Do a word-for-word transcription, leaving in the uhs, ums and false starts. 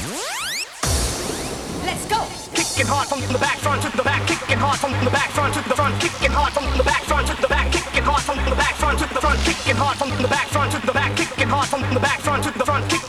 Let's go. Kicking hard from the back, front to the back, kicking hard from the back, front to the front, kicking hard from the back, front to the back, kicking hard from the back, front to the front, kicking hard from the back, front to the back, kicking hard from the back, front to the front.